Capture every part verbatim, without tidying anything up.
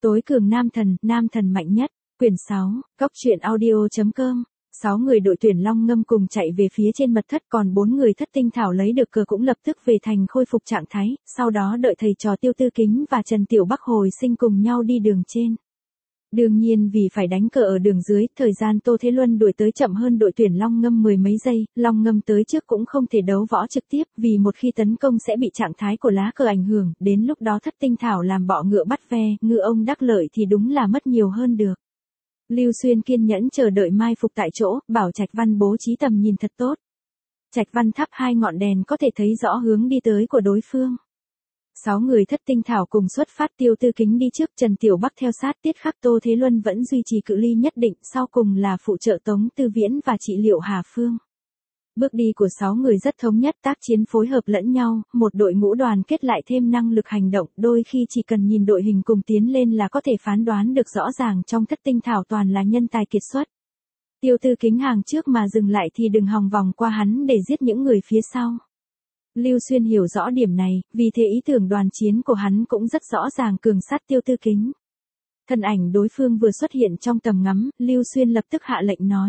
Tối cường nam thần, nam thần mạnh nhất, quyển sáu, cóc truyện audio.com. Sáu người đội tuyển Long Ngâm cùng chạy về phía trên mật thất, còn bốn người thất tinh thảo lấy được cờ cũng lập tức về thành khôi phục trạng thái, sau đó đợi thầy trò Tiêu Tư Kính và Trần Tiểu Bắc hồi sinh cùng nhau đi đường trên. Đương nhiên vì phải đánh cờ ở đường dưới, thời gian Tô Thế Luân đuổi tới chậm hơn đội tuyển Long Ngâm mười mấy giây, Long Ngâm tới trước cũng không thể đấu võ trực tiếp, vì một khi tấn công sẽ bị trạng thái của lá cờ ảnh hưởng, đến lúc đó thất tinh thảo làm bọ ngựa bắt ve, ngựa ông đắc lợi thì đúng là mất nhiều hơn được. Lưu Xuyên kiên nhẫn chờ đợi mai phục tại chỗ, bảo Trạch Văn bố trí tầm nhìn thật tốt. Trạch Văn thắp hai ngọn đèn có thể thấy rõ hướng đi tới của đối phương. Sáu người thất tinh thảo cùng xuất phát, Tiêu Tư Kính đi trước, Trần Tiểu Bắc theo sát, Tiết Khắc Tô Thế Luân vẫn duy trì cự ly nhất định, sau cùng là phụ trợ Tống Tư Viễn và trị liệu Hà Phương. Bước đi của sáu người rất thống nhất, tác chiến phối hợp lẫn nhau, một đội ngũ đoàn kết lại thêm năng lực hành động, đôi khi chỉ cần nhìn đội hình cùng tiến lên là có thể phán đoán được rõ ràng trong thất tinh thảo toàn là nhân tài kiệt xuất. Tiêu Tư Kính hàng trước mà dừng lại thì đừng hòng vòng qua hắn để giết những người phía sau. Lưu Xuyên hiểu rõ điểm này, vì thế ý tưởng đoàn chiến của hắn cũng rất rõ ràng, cường sát Tiêu Tư Kính. Thân ảnh đối phương vừa xuất hiện trong tầm ngắm, Lưu Xuyên lập tức hạ lệnh nói.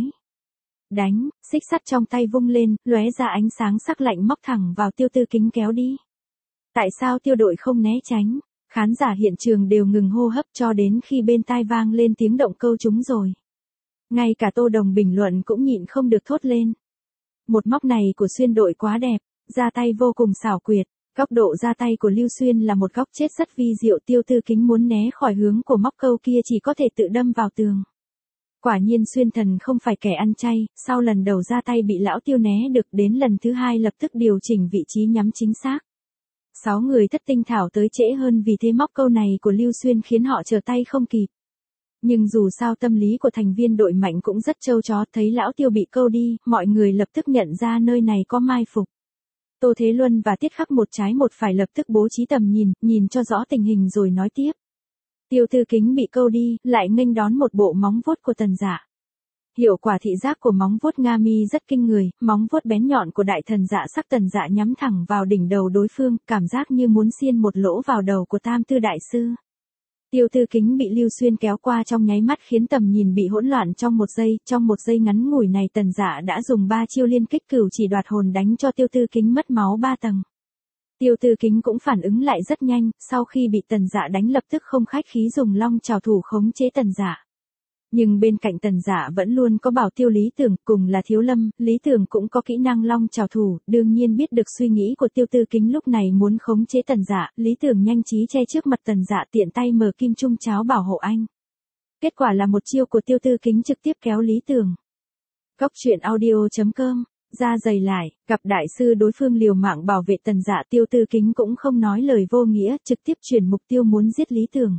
Đánh, xích sắt trong tay vung lên, lóe ra ánh sáng sắc lạnh móc thẳng vào Tiêu Tư Kính kéo đi. Tại sao tiêu đội không né tránh? Khán giả hiện trường đều ngừng hô hấp cho đến khi bên tai vang lên tiếng động câu trúng rồi. Ngay cả Tô Đồng bình luận cũng nhịn không được thốt lên. Một móc này của Xuyên đội quá đẹp, ra tay vô cùng xảo quyệt. Góc độ ra tay của Lưu Xuyên là một góc chết rất vi diệu, Tiêu Tư Kính muốn né khỏi hướng của móc câu kia chỉ có thể tự đâm vào tường. Quả nhiên Xuyên thần không phải kẻ ăn chay, sau lần đầu ra tay bị lão Tiêu né được, đến lần thứ hai lập tức điều chỉnh vị trí nhắm chính xác. Sáu người thất tinh thảo tới trễ hơn, vì thế móc câu này của Lưu Xuyên khiến họ trở tay không kịp. Nhưng dù sao tâm lý của thành viên đội mạnh cũng rất trâu chó, thấy lão Tiêu bị câu đi, mọi người lập tức nhận ra nơi này có mai phục. Tô Thế Luân và Tiết Khắc một trái một phải lập tức bố trí tầm nhìn, nhìn cho rõ tình hình rồi nói tiếp. Tiêu Tư Kính bị câu đi, lại nghênh đón một bộ móng vuốt của Tần Dạ. Hiệu quả thị giác của móng vuốt Nga Mi rất kinh người, móng vuốt bén nhọn của đại thần Dạ Sắc Tần Dạ nhắm thẳng vào đỉnh đầu đối phương, cảm giác như muốn xiên một lỗ vào đầu của Tam Tư đại sư. Tiêu Tư Kính bị Lưu Xuyên kéo qua trong nháy mắt khiến tầm nhìn bị hỗn loạn trong một giây, trong một giây ngắn ngủi này Tần Dạ đã dùng ba chiêu liên kích cửu chỉ đoạt hồn đánh cho Tiêu Tư Kính mất máu ba tầng. Tiêu Tư Kính cũng phản ứng lại rất nhanh, sau khi bị Tần Dạ đánh lập tức không khách khí dùng long trảo thủ khống chế Tần Dạ. Nhưng bên cạnh Tần Dạ vẫn luôn có Bảo Tiêu Lý Tưởng, cùng là Thiếu Lâm, Lý Tưởng cũng có kỹ năng long trảo thủ, đương nhiên biết được suy nghĩ của Tiêu Tư Kính lúc này muốn khống chế Tần Dạ, Lý Tưởng nhanh trí che trước mặt Tần Dạ tiện tay mở kim trung cháo bảo hộ anh. Kết quả là một chiêu của Tiêu Tư Kính trực tiếp kéo Lý Tưởng. Cóc truyện audio.com. Ra dày lại, gặp đại sư đối phương liều mạng bảo vệ Tần Dạ, Tiêu Tư Kính cũng không nói lời vô nghĩa, trực tiếp chuyển mục tiêu muốn giết Lý Tưởng.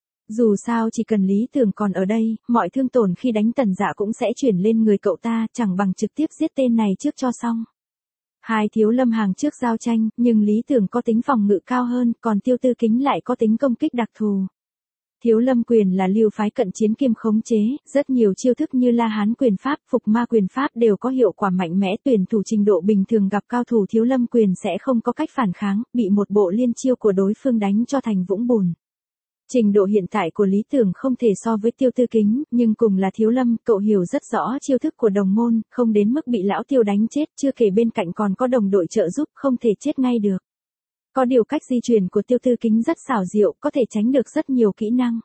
Dù sao chỉ cần Lý Tưởng còn ở đây, mọi thương tổn khi đánh Tần Dạ cũng sẽ chuyển lên người cậu ta, chẳng bằng trực tiếp giết tên này trước cho xong. Hai Thiếu Lâm hàng trước giao tranh, nhưng Lý Tưởng có tính phòng ngự cao hơn, còn Tiêu Tư Kính lại có tính công kích đặc thù. Thiếu Lâm quyền là lưu phái cận chiến kiêm khống chế, rất nhiều chiêu thức như La Hán quyền pháp, Phục Ma quyền pháp đều có hiệu quả mạnh mẽ, tuyển thủ trình độ bình thường gặp cao thủ Thiếu Lâm quyền sẽ không có cách phản kháng, bị một bộ liên chiêu của đối phương đánh cho thành vũng bùn. Trình độ hiện tại của Lý Tưởng không thể so với Tiêu Tư Kính, nhưng cùng là Thiếu Lâm, cậu hiểu rất rõ chiêu thức của đồng môn, không đến mức bị lão Tiêu đánh chết, chưa kể bên cạnh còn có đồng đội trợ giúp, không thể chết ngay được. Có điều cách di chuyển của Tiêu Tư Kính rất xảo diệu, có thể tránh được rất nhiều kỹ năng.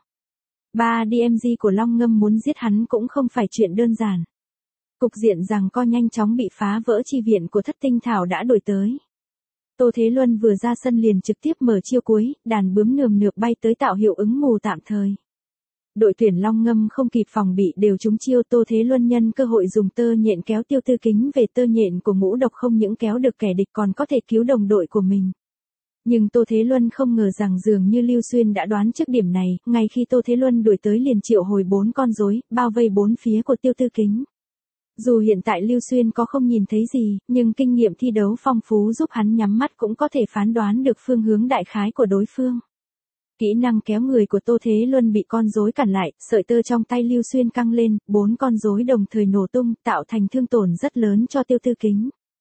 ba đê em giê của Long Ngâm muốn giết hắn cũng không phải chuyện đơn giản. Cục diện giằng co nhanh chóng bị phá vỡ, chi viện của thất tinh thảo đã đổi tới. Tô Thế Luân vừa ra sân liền trực tiếp mở chiêu cuối, đàn bướm nườm nượp bay tới tạo hiệu ứng mù tạm thời. Đội tuyển Long Ngâm không kịp phòng bị đều trúng chiêu, Tô Thế Luân nhân cơ hội dùng tơ nhện kéo Tiêu Tư Kính về, tơ nhện của ngũ độc không những kéo được kẻ địch còn có thể cứu đồng đội của mình. Nhưng Tô Thế Luân không ngờ rằng dường như Lưu Xuyên đã đoán trước điểm này, ngay khi Tô Thế Luân đuổi tới liền triệu hồi bốn con rối, bao vây bốn phía của Tiêu Tư Kính. Dù hiện tại Lưu Xuyên có không nhìn thấy gì, nhưng kinh nghiệm thi đấu phong phú giúp hắn nhắm mắt cũng có thể phán đoán được phương hướng đại khái của đối phương. Kỹ năng kéo người của Tô Thế Luân bị con rối cản lại, sợi tơ trong tay Lưu Xuyên căng lên, bốn con rối đồng thời nổ tung, tạo thành thương tổn rất lớn cho Tiêu Tư Kính.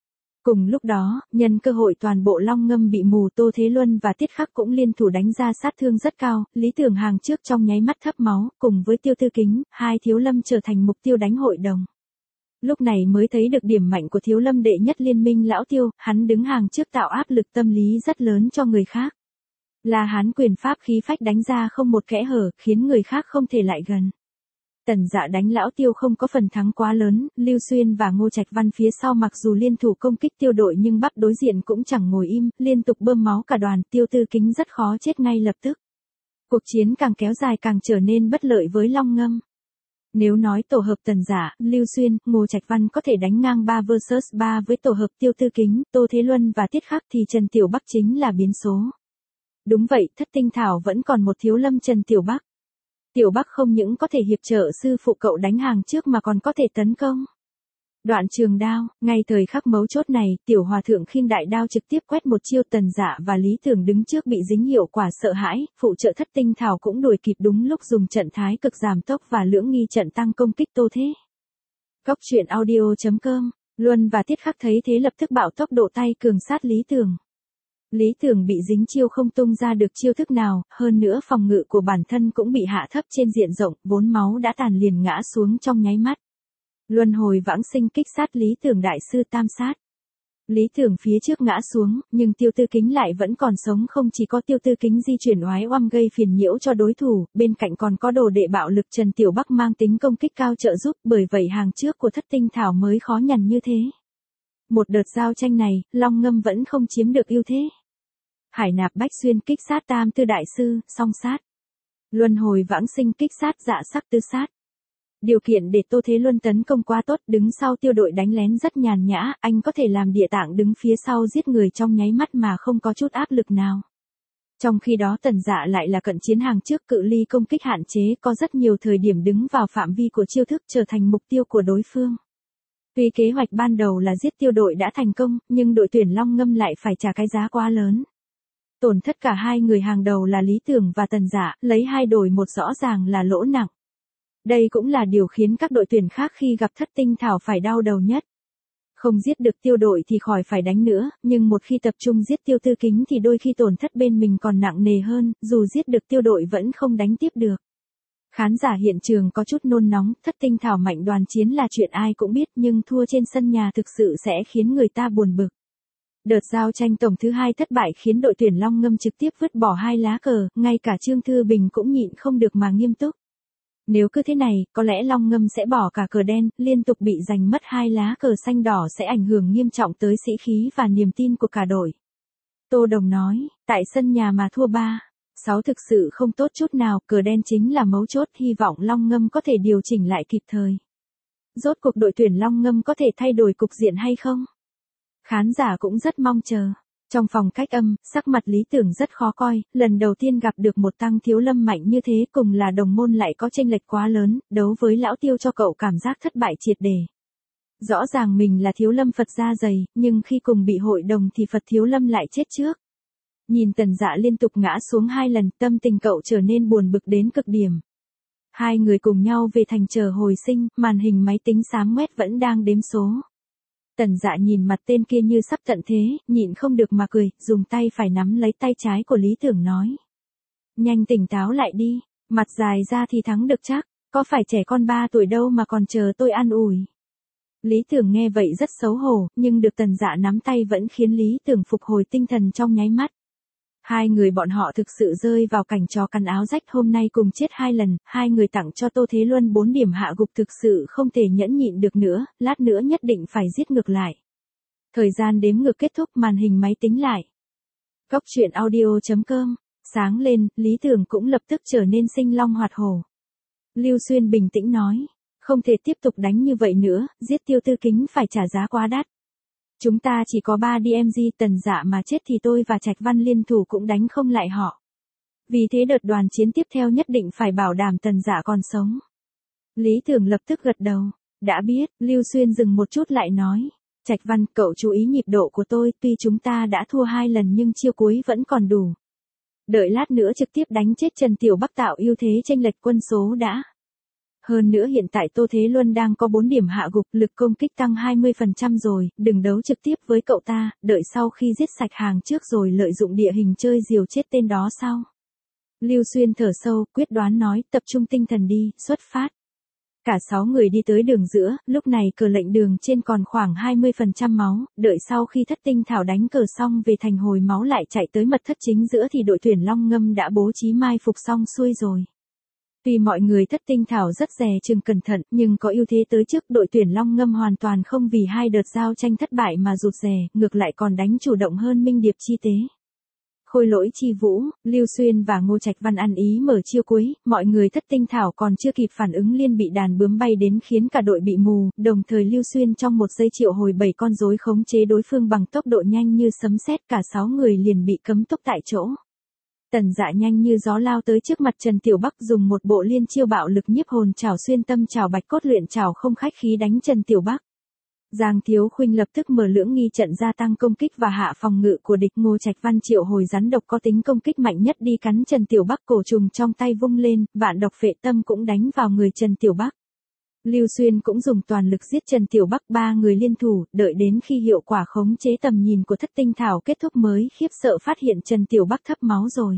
Cùng lúc đó, nhân cơ hội toàn bộ Long Ngâm bị mù, Tô Thế Luân và Tiết Khắc cũng liên thủ đánh ra sát thương rất cao, Lý Tưởng hàng trước trong nháy mắt thấp máu, cùng với Tiêu Tư Kính, hai thiếu lâm trở thành mục tiêu đánh hội đồng. Lúc này mới thấy được điểm mạnh của thiếu lâm đệ nhất liên minh lão Tiêu, hắn đứng hàng trước tạo áp lực tâm lý rất lớn cho người khác. Là hắn quyền pháp khí phách đánh ra không một kẽ hở, khiến người khác không thể lại gần. Tần Dạ đánh lão Tiêu không có phần thắng quá lớn, Lưu Xuyên và Ngô Trạch Văn phía sau mặc dù liên thủ công kích Tiêu đội nhưng Bắc đối diện cũng chẳng ngồi im, liên tục bơm máu cả đoàn, Tiêu Tư Kính rất khó chết ngay lập tức. Cuộc chiến càng kéo dài càng trở nên bất lợi với Long Ngâm. Nếu nói tổ hợp Tần Dạ, Lưu Xuyên, Ngô Trạch Văn có thể đánh ngang ba versus ba với tổ hợp Tiêu Tư Kính, Tô Thế Luân và Tiết Khắc thì Trần Tiểu Bắc chính là biến số. Đúng vậy, Thất Tinh Thảo vẫn còn một thiếu lâm Trần Tiểu Bắc. Tiểu Bắc không những có thể hiệp trợ sư phụ cậu đánh hàng trước mà còn có thể tấn công. Đoạn trường đao, ngay thời khắc mấu chốt này, Tiểu Hòa Thượng khiêng đại đao trực tiếp quét một chiêu. Tần Dạ và Lý Tưởng đứng trước bị dính hiệu quả sợ hãi, phụ trợ Thất Tinh Thảo cũng đuổi kịp đúng lúc dùng trận thái cực giảm tốc và lưỡng nghi trận tăng công kích Tô Thế. Cốc truyện audio chấm com, Luân và Tiết Khắc thấy thế lập tức bạo tốc độ tay cường sát Lý Tưởng. Lý Tưởng bị dính chiêu không tung ra được chiêu thức nào, hơn nữa phòng ngự của bản thân cũng bị hạ thấp trên diện rộng, vốn máu đã tàn liền ngã xuống trong nháy mắt. Luân hồi vãng sinh kích sát Lý Tưởng đại sư tam sát. Lý Tưởng phía trước ngã xuống, nhưng Tiêu Tư Kính lại vẫn còn sống, không chỉ có Tiêu Tư Kính di chuyển oái oăm gây phiền nhiễu cho đối thủ, bên cạnh còn có đồ đệ bạo lực Trần Tiểu Bắc mang tính công kích cao trợ giúp, bởi vậy hàng trước của Thất Tinh Thảo mới khó nhằn như thế. Một đợt giao tranh này, Long Ngâm vẫn không chiếm được ưu thế. Hải Nạp Bách Xuyên kích sát Tam Tư đại sư, song sát. Luân hồi vãng sinh kích sát Dạ Sắc tứ sát. Điều kiện để Tô Thế Luân tấn công quá tốt, đứng sau Tiêu đội đánh lén rất nhàn nhã, anh có thể làm địa tạng đứng phía sau giết người trong nháy mắt mà không có chút áp lực nào. Trong khi đó Tần Dạ lại là cận chiến hàng trước, cự ly công kích hạn chế, có rất nhiều thời điểm đứng vào phạm vi của chiêu thức, trở thành mục tiêu của đối phương. Tuy kế hoạch ban đầu là giết Tiêu đội đã thành công, nhưng đội tuyển Long Ngâm lại phải trả cái giá quá lớn. Tổn thất cả hai người hàng đầu là Lý Tưởng và Tần Dạ, lấy hai đổi một rõ ràng là lỗ nặng. Đây cũng là điều khiến các đội tuyển khác khi gặp Thất Tinh Thảo phải đau đầu nhất. Không giết được Tiêu đội thì khỏi phải đánh nữa, nhưng một khi tập trung giết Tiêu Tư Kính thì đôi khi tổn thất bên mình còn nặng nề hơn, dù giết được Tiêu đội vẫn không đánh tiếp được. Khán giả hiện trường có chút nôn nóng, Thất Tinh Thảo mạnh đoàn chiến là chuyện ai cũng biết, nhưng thua trên sân nhà thực sự sẽ khiến người ta buồn bực. Đợt giao tranh tổng thứ hai thất bại khiến đội tuyển Long Ngâm trực tiếp vứt bỏ hai lá cờ, ngay cả Trương Thư Bình cũng nhịn không được mà nghiêm túc. Nếu cứ thế này, có lẽ Long Ngâm sẽ bỏ cả cờ đen, liên tục bị giành mất hai lá cờ xanh đỏ sẽ ảnh hưởng nghiêm trọng tới sĩ khí và niềm tin của cả đội. Tô Đồng nói, tại sân nhà mà thua ba sáu thực sự không tốt chút nào, cờ đen chính là mấu chốt, hy vọng Long Ngâm có thể điều chỉnh lại kịp thời. Rốt cuộc đội tuyển Long Ngâm có thể thay đổi cục diện hay không? Khán giả cũng rất mong chờ. Trong phòng cách âm, sắc mặt Lý Tưởng rất khó coi, lần đầu tiên gặp được một tăng thiếu lâm mạnh như thế, cùng là đồng môn lại có chênh lệch quá lớn, đấu với lão Tiêu cho cậu cảm giác thất bại triệt để. Rõ ràng mình là thiếu lâm Phật da dày, nhưng khi cùng bị hội đồng thì Phật thiếu lâm lại chết trước. Nhìn Tần Dạ liên tục ngã xuống hai lần, tâm tình cậu trở nên buồn bực đến cực điểm. Hai người cùng nhau về thành chờ hồi sinh, màn hình máy tính xám ngoét vẫn đang đếm số. Tần Dạ nhìn mặt tên kia như sắp tận thế, nhịn không được mà cười, dùng tay phải nắm lấy tay trái của Lý Tưởng nói. Nhanh tỉnh táo lại đi, mặt dài ra thì thắng được chắc, có phải trẻ con ba tuổi đâu mà còn chờ tôi an ủi. Lý Tưởng nghe vậy rất xấu hổ, nhưng được Tần Dạ nắm tay vẫn khiến Lý Tưởng phục hồi tinh thần trong nháy mắt. Hai người bọn họ thực sự rơi vào cảnh chó cắn áo rách, hôm nay cùng chết hai lần, hai người tặng cho Tô Thế Luân bốn điểm hạ gục thực sự không thể nhẫn nhịn được nữa, lát nữa nhất định phải giết ngược lại. Thời gian đếm ngược kết thúc, màn hình máy tính lại. Cốc truyện audio chấm com, sáng lên, Lý Tưởng cũng lập tức trở nên sinh long hoạt hổ. Lưu Xuyên bình tĩnh nói, không thể tiếp tục đánh như vậy nữa, giết Tiêu Tư Kính phải trả giá quá đắt. Chúng ta chỉ có ba đê em giê, Tần Dạ mà chết thì tôi và Trạch Văn liên thủ cũng đánh không lại họ. Vì thế đợt đoàn chiến tiếp theo nhất định phải bảo đảm Tần Dạ còn sống. Lý Tưởng lập tức gật đầu, đã biết, Lưu Xuyên dừng một chút lại nói. Trạch Văn, cậu chú ý nhịp độ của tôi, tuy chúng ta đã thua hai lần nhưng chiêu cuối vẫn còn đủ. Đợi lát nữa trực tiếp đánh chết Trần Tiểu Bắc tạo ưu thế chênh lệch quân số đã. Hơn nữa hiện tại Tô Thế Luân đang có bốn điểm hạ gục, lực công kích tăng hai mươi phần trăm rồi, đừng đấu trực tiếp với cậu ta, đợi sau khi giết sạch hàng trước rồi lợi dụng địa hình chơi diều chết tên đó sau. Lưu Xuyên thở sâu, quyết đoán nói, tập trung tinh thần đi, xuất phát. Cả sáu người đi tới đường giữa, lúc này cờ lệnh đường trên còn khoảng hai mươi phần trăm máu, đợi sau khi thất tinh thảo đánh cờ xong về thành hồi máu lại chạy tới mật thất chính giữa thì đội tuyển Long Ngâm đã bố trí mai phục xong xuôi rồi. Tuy mọi người thất tinh thảo rất dè chừng cẩn thận, nhưng có ưu thế tới trước đội tuyển Long Ngâm hoàn toàn không vì hai đợt giao tranh thất bại mà rụt rè, ngược lại còn đánh chủ động hơn Minh Điệp chi tế. Khôi Lỗi Chi Vũ, Lưu Xuyên và Ngô Trạch Văn ăn ý mở chiêu cuối, mọi người thất tinh thảo còn chưa kịp phản ứng liên bị đàn bướm bay đến khiến cả đội bị mù, đồng thời Lưu Xuyên trong một giây triệu hồi bảy con rối khống chế đối phương bằng tốc độ nhanh như sấm sét, cả sáu người liền bị cấm tốc tại chỗ. Tần Dạ nhanh như gió lao tới trước mặt Trần Tiểu Bắc dùng một bộ liên chiêu bạo lực nhiếp hồn trảo xuyên tâm trảo bạch cốt luyện trảo không khách khí đánh Trần Tiểu Bắc. Giang Thiếu Khuynh lập tức mở lưỡng nghi trận gia tăng công kích và hạ phòng ngự của địch. Ngô Trạch Văn triệu hồi rắn độc có tính công kích mạnh nhất đi cắn Trần Tiểu Bắc, cổ trùng trong tay vung lên, vạn độc phệ tâm cũng đánh vào người Trần Tiểu Bắc. Lưu Xuyên cũng dùng toàn lực giết Trần Tiểu Bắc, ba người liên thủ, đợi đến khi hiệu quả khống chế tầm nhìn của thất tinh thảo kết thúc mới khiếp sợ phát hiện Trần Tiểu Bắc thấp máu rồi.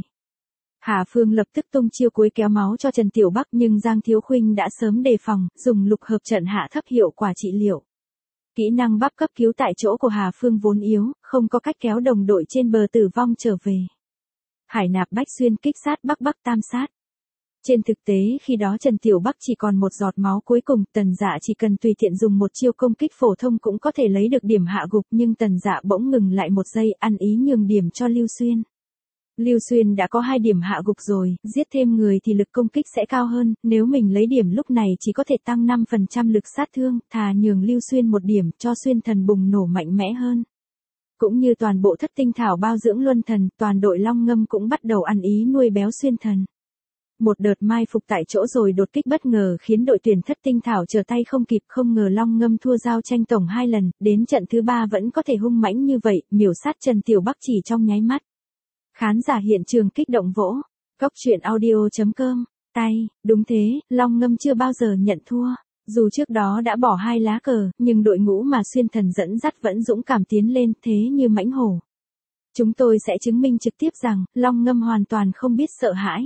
Hà Phương lập tức tung chiêu cuối kéo máu cho Trần Tiểu Bắc nhưng Giang Thiếu Khuynh đã sớm đề phòng, dùng lục hợp trận hạ thấp hiệu quả trị liệu. Kỹ năng bắp cấp cứu tại chỗ của Hà Phương vốn yếu, không có cách kéo đồng đội trên bờ tử vong trở về. Hải nạp bách xuyên kích sát bắc bắc tam sát. Trên thực tế khi đó Trần Tiểu Bắc chỉ còn một giọt máu cuối cùng, Tần Dạ chỉ cần tùy tiện dùng một chiêu công kích phổ thông cũng có thể lấy được điểm hạ gục, nhưng Tần Dạ bỗng ngừng lại một giây, ăn ý nhường điểm cho Lưu Xuyên. Lưu Xuyên đã có hai điểm hạ gục rồi, giết thêm người thì lực công kích sẽ cao hơn, nếu mình lấy điểm lúc này chỉ có thể tăng năm phần trăm lực sát thương, thà nhường Lưu Xuyên một điểm cho Xuyên thần bùng nổ mạnh mẽ hơn. Cũng như toàn bộ thất tinh thảo bao dưỡng luân thần, toàn đội Long Ngâm cũng bắt đầu ăn ý nuôi béo Xuyên thần. Một đợt mai phục tại chỗ rồi đột kích bất ngờ khiến đội tuyển thất tinh thảo trở tay không kịp, không ngờ Long Ngâm thua giao tranh tổng hai lần, đến trận thứ ba vẫn có thể hung mãnh như vậy, miểu sát Trần Tiểu Bắc chỉ trong nháy mắt. Khán giả hiện trường kích động vỗ. Góc truyện audio chấm com. Tay, đúng thế, Long Ngâm chưa bao giờ nhận thua. Dù trước đó đã bỏ hai lá cờ, nhưng đội ngũ mà Xuyên thần dẫn dắt vẫn dũng cảm tiến lên thế như mãnh hổ. Chúng tôi sẽ chứng minh trực tiếp rằng, Long Ngâm hoàn toàn không biết sợ hãi.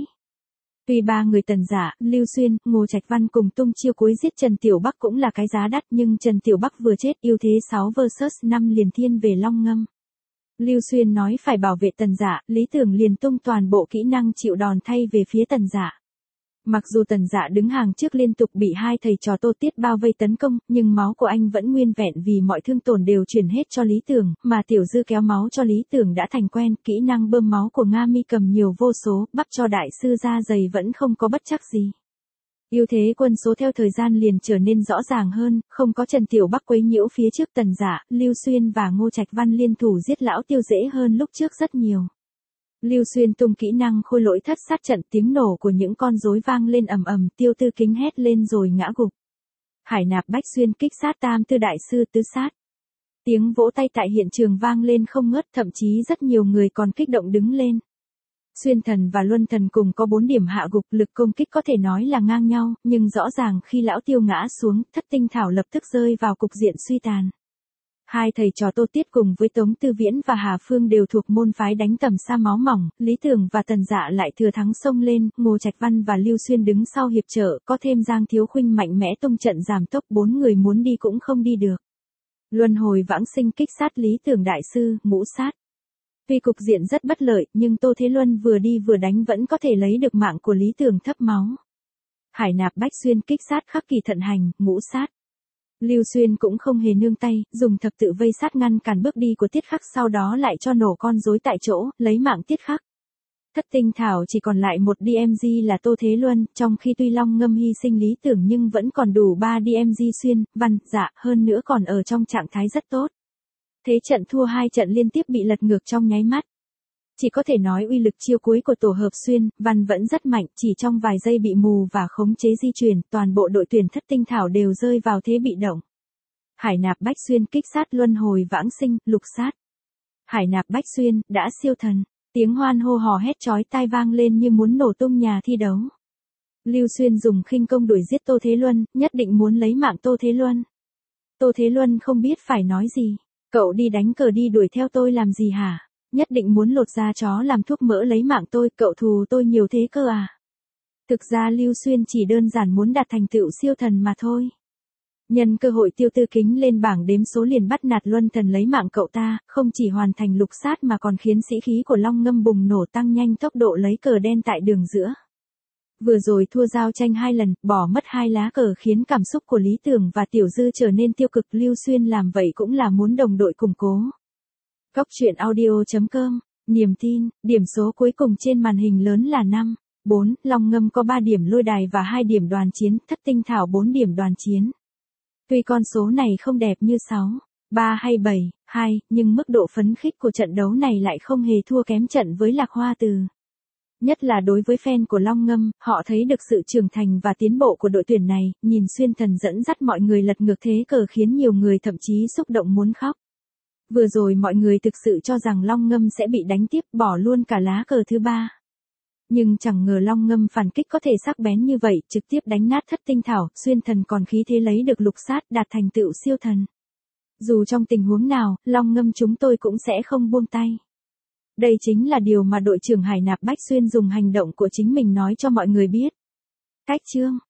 Tuy ba người Tần Dạ, Lưu Xuyên, Ngô Trạch Văn cùng tung chiêu cuối giết Trần Tiểu Bắc cũng là cái giá đắt, nhưng Trần Tiểu Bắc vừa chết, ưu thế sáu versus năm liền thiên về Long Ngâm. Lưu Xuyên nói phải bảo vệ Tần Dạ, Lý Tưởng liền tung toàn bộ kỹ năng chịu đòn thay về phía Tần Dạ. Mặc dù Tần Dạ đứng hàng trước liên tục bị hai thầy trò Tô Tiết bao vây tấn công, nhưng máu của anh vẫn nguyên vẹn vì mọi thương tổn đều chuyển hết cho Lý Tưởng, mà Tiểu Dư kéo máu cho Lý Tưởng đã thành quen, kỹ năng bơm máu của Nga Mi cầm nhiều vô số, bắp cho đại sư da dày vẫn không có bất trắc gì. Ưu thế quân số theo thời gian liền trở nên rõ ràng hơn, không có Trần Tiểu Bắc quấy nhiễu phía trước Tần Dạ, Lưu Xuyên và Ngô Trạch Văn liên thủ giết lão Tiêu dễ hơn lúc trước rất nhiều. Lưu Xuyên tung kỹ năng khôi lỗi thất sát trận, tiếng nổ của những con rối vang lên ầm ầm, Tiêu Tư Kính hét lên rồi ngã gục. Hải nạp bách xuyên kích sát tam tư đại sư tứ sát. Tiếng vỗ tay tại hiện trường vang lên không ngớt, thậm chí rất nhiều người còn kích động đứng lên. Xuyên thần và luân thần cùng có bốn điểm hạ gục, lực công kích có thể nói là ngang nhau, nhưng rõ ràng khi lão Tiêu ngã xuống, thất tinh thảo lập tức rơi vào cục diện suy tàn. Hai thầy trò Tô Tiết cùng với Tống Tư Viễn và Hà Phương đều thuộc môn phái đánh tầm xa máu mỏng, Lý Tưởng và Tần Dạ lại thừa thắng xông lên, Ngô Trạch Văn và Lưu Xuyên đứng sau hiệp trợ, có thêm Giang Thiếu Khuynh mạnh mẽ tung trận giảm tốc, bốn người muốn đi cũng không đi được. Luân hồi vãng sinh kích sát Lý Tưởng đại sư, ngũ sát. Tuy cục diện rất bất lợi, nhưng Tô Thế Luân vừa đi vừa đánh vẫn có thể lấy được mạng của Lý Tưởng thấp máu. Hải nạp bách xuyên kích sát khắc kỳ thận hành, ngũ sát. Lưu Xuyên cũng không hề nương tay, dùng thập tự vây sát ngăn cản bước đi của Tiết Khắc, sau đó lại cho nổ con rối tại chỗ, lấy mạng Tiết Khắc. Thất tinh thảo chỉ còn lại một đê em giê là Tô Thế Luân, trong khi tuy Long Ngâm hy sinh Lý Tưởng nhưng vẫn còn đủ ba đê em giê Xuyên, Văn, Dạ, hơn nữa còn ở trong trạng thái rất tốt. Thế trận thua hai trận liên tiếp bị lật ngược trong nháy mắt. Chỉ có thể nói uy lực chiêu cuối của tổ hợp Xuyên, Văn vẫn rất mạnh, chỉ trong vài giây bị mù và khống chế di chuyển, toàn bộ đội tuyển thất tinh thảo đều rơi vào thế bị động. Hải nạp bách xuyên kích sát luân hồi vãng sinh, lục sát. Hải nạp bách xuyên, đã siêu thần, tiếng hoan hô hò hét chói tai vang lên như muốn nổ tung nhà thi đấu. Lưu Xuyên dùng khinh công đuổi giết Tô Thế Luân, nhất định muốn lấy mạng Tô Thế Luân. Tô Thế Luân không biết phải nói gì. Cậu đi đánh cờ đi đuổi theo tôi làm gì hả? Nhất định muốn lột da chó làm thuốc mỡ lấy mạng tôi, cậu thù tôi nhiều thế cơ à? Thực ra Lưu Xuyên chỉ đơn giản muốn đạt thành tựu siêu thần mà thôi. Nhân cơ hội Tiêu Tư Kính lên bảng đếm số liền bắt nạt Luân Thần lấy mạng cậu ta, không chỉ hoàn thành lục sát mà còn khiến sĩ khí của Long Ngâm bùng nổ tăng nhanh tốc độ lấy cờ đen tại đường giữa. Vừa rồi thua giao tranh hai lần, bỏ mất hai lá cờ khiến cảm xúc của Lý Tưởng và Tiểu Dư trở nên tiêu cực. Lưu Xuyên làm vậy cũng là muốn đồng đội củng cố. Góc truyện audio chấm com, niềm tin, điểm số cuối cùng trên màn hình lớn là năm, bốn, Long Ngâm có ba điểm lôi đài và hai điểm đoàn chiến, Thất Tinh Thảo bốn điểm đoàn chiến. Tuy con số này không đẹp như sáu, ba hay bảy, hai, nhưng mức độ phấn khích của trận đấu này lại không hề thua kém trận với Lạc Hoa Từ. Nhất là đối với fan của Long Ngâm, họ thấy được sự trưởng thành và tiến bộ của đội tuyển này, nhìn Xuyên Thần dẫn dắt mọi người lật ngược thế cờ khiến nhiều người thậm chí xúc động muốn khóc. Vừa rồi mọi người thực sự cho rằng Long Ngâm sẽ bị đánh tiếp, bỏ luôn cả lá cờ thứ ba. Nhưng chẳng ngờ Long Ngâm phản kích có thể sắc bén như vậy, trực tiếp đánh nát Thất Tinh Thảo, Xuyên Thần còn khí thế lấy được lục sát, đạt thành tựu siêu thần. Dù trong tình huống nào, Long Ngâm chúng tôi cũng sẽ không buông tay. Đây chính là điều mà đội trưởng Hải Nạp Bách Xuyên dùng hành động của chính mình nói cho mọi người biết. Cách chương